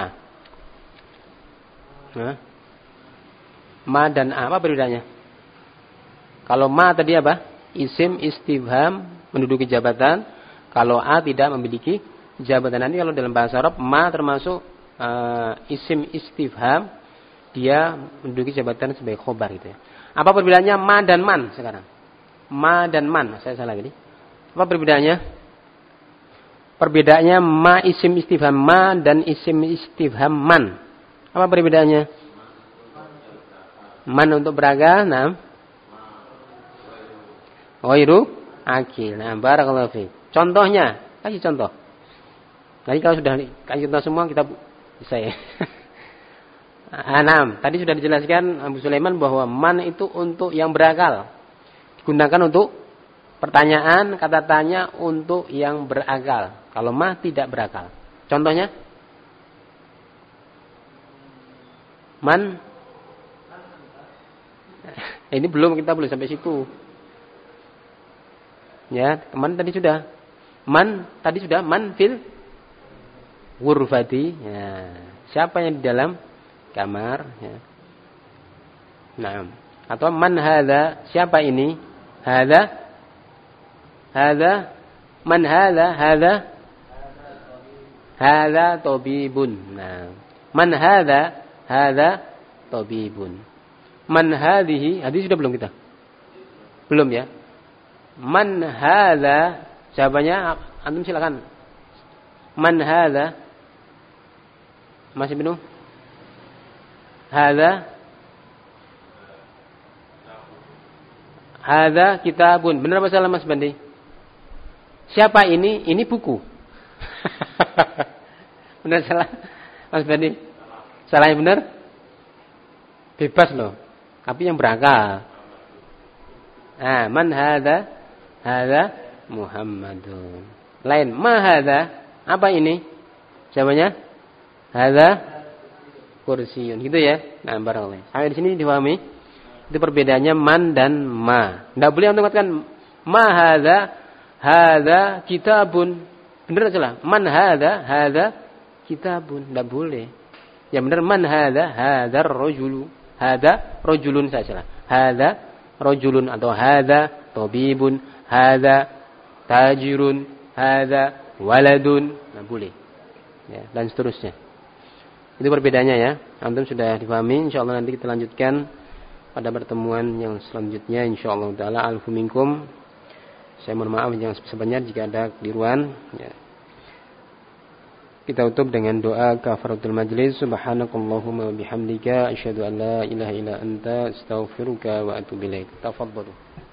Nah. Ma dan a, apa perbedaannya? Kalau ma tadi apa? Isim istifham menduduki jabatan. Kalau a tidak memiliki jabatan. Nanti kalau dalam bahasa Arab ma termasuk uh, isim istifham, dia menduduki jabatan sebagai khobar gitu ya. Apa perbedaannya ma dan man sekarang? Ma dan man, saya salah tadi. Apa perbedaannya? Perbedaannya ma isim istifham ma dan isim istifham man. Apa perbedaannya? Man untuk beraga, nah. Ghairu akil. Nah, barakallahu fiik. Contohnya, kasih contoh. Nanti kalau sudah kasih contoh semua kita bisa ya. Anam, tadi sudah dijelaskan Abu Sulaiman bahwa man itu untuk yang berakal. Digunakan untuk pertanyaan, kata tanya untuk yang berakal. Kalau ma tidak berakal. Contohnya? Man? Ini belum, kita belum sampai situ. Ya, man tadi sudah. Man tadi sudah, man fil ghurfati. Ya. Siapa yang di dalam kamar, ya. Nah, atau man hadza, siapa ini? Hadza, hadza, man hadza, hadza, hadza tabibun. Nah, man hadza, hadza tabibun. Man hadhihi, hadis sudah belum kita? Belum ya? Man hadza, jawabannya antum silakan. Man hadza, masih penuh? Hadza Hadza kitabun. Benar apa salah Mas Bandi? Siapa ini? Ini buku. Benar salah Mas Bandi? Salah yang benar? Bebas loh. Tapi yang berakal. Ah, man hadza? Hadza Muhammadun. Lain, ma hadza? Apa ini? Jawabannya? Hadza kursiyun, gitu ya. Nah, barakallahu. Sampai di sini dipahami? Itu perbedaannya man dan ma. Enggak boleh untuk mengatakan ma hadza, hadza kitabun. Benar salah? Man hadza, hadza kitabun. Enggak boleh. Yang benar man hadza, hadzar rajulu. Hadza rajulun saja. Hadza rajulun atau hadza tabibun, hadza tajirun, hadza waladun. Nah, boleh. Ya, dan seterusnya. Itu perbedaannya ya. Antum sudah dipahami. Insyaallah nanti kita lanjutkan pada pertemuan yang selanjutnya. Insyaallah taala. Alfu minkum. Saya mohon maaf yang sebenarnya jika ada keliruan. Ya. Kita tutup dengan doa kafaratul majlis. Subhanakallahumma wa bihamdika asyhadu an la ilaha illa anta astaghfiruka wa atubu ilaik. Tafadhalu.